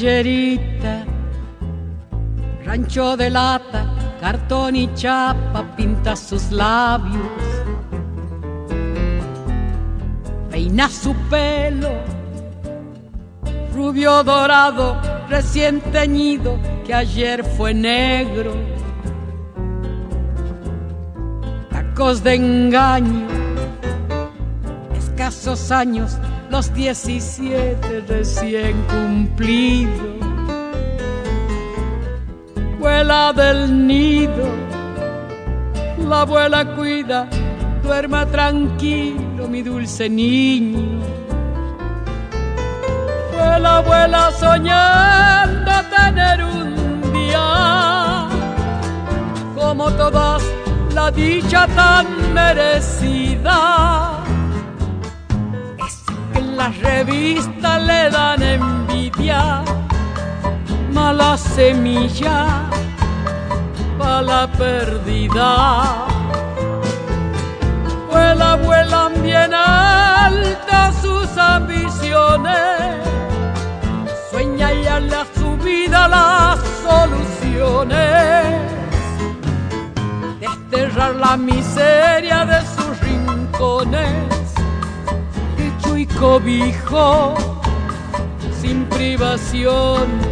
villerita, rancho de lata, cartón y chapa, pinta sus labios, peina su pelo, rubio dorado, recién teñido, que ayer fue negro. Tacos de engaño, escasos años, los 17 recién cumplidos. Vuela del nido, la abuela cuida, duerma tranquilo mi dulce niño. Vuela, vuela soñando tener un día como todas, la dicha tan merecida. Es que en las revistas le dan envidia, mala semilla pa' la perdida. Vuela, vuelan bien altas sus ambiciones, sueña y darle a su vida las soluciones, desterrar la miseria de sus rincones, techo y cobijo sin privaciones.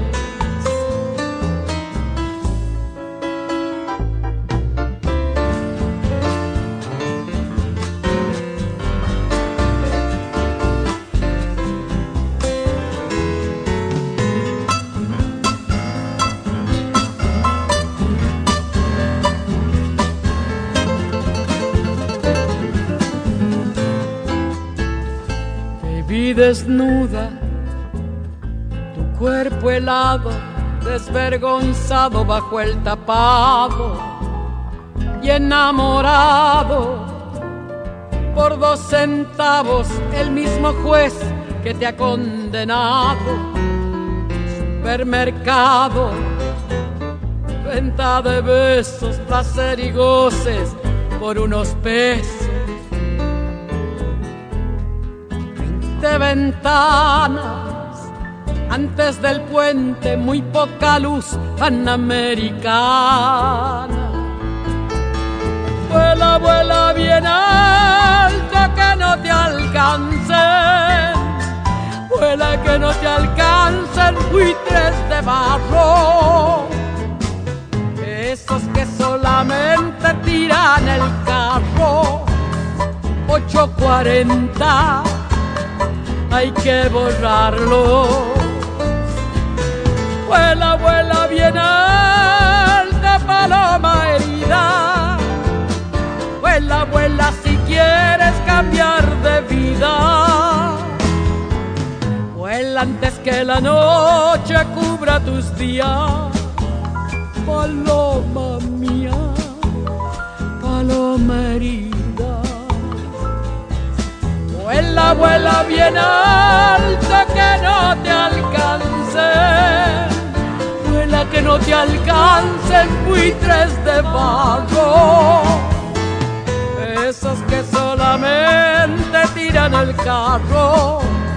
Desnuda, tu cuerpo helado, desvergonzado bajo el tapado y enamorado por 2 centavos, el mismo juez que te ha condenado. Supermercado, venta de besos, placer y goces por unos pesos. De ventanas, antes del puente, muy poca luz panamericana. Vuela, vuela bien alto, que no te alcancen. Vuela, que no te alcancen buitres de barro, esos que solamente tiran el carro. 8:40 hay que borrarlo. Vuela, vuela bien alta, paloma herida. Vuela, vuela si quieres cambiar de vida. Vuela antes que la noche cubra tus días. Paloma mía, paloma herida. Vuela, vuela bien alto, que no te alcancen. Vuela, que no te alcancen buitres de barro, esos que solamente tiran el carro.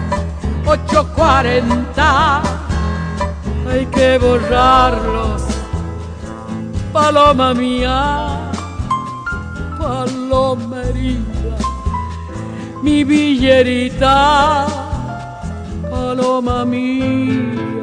8:40 hay que borrarlos. Paloma mía, paloma herida, mi villerita, paloma mía.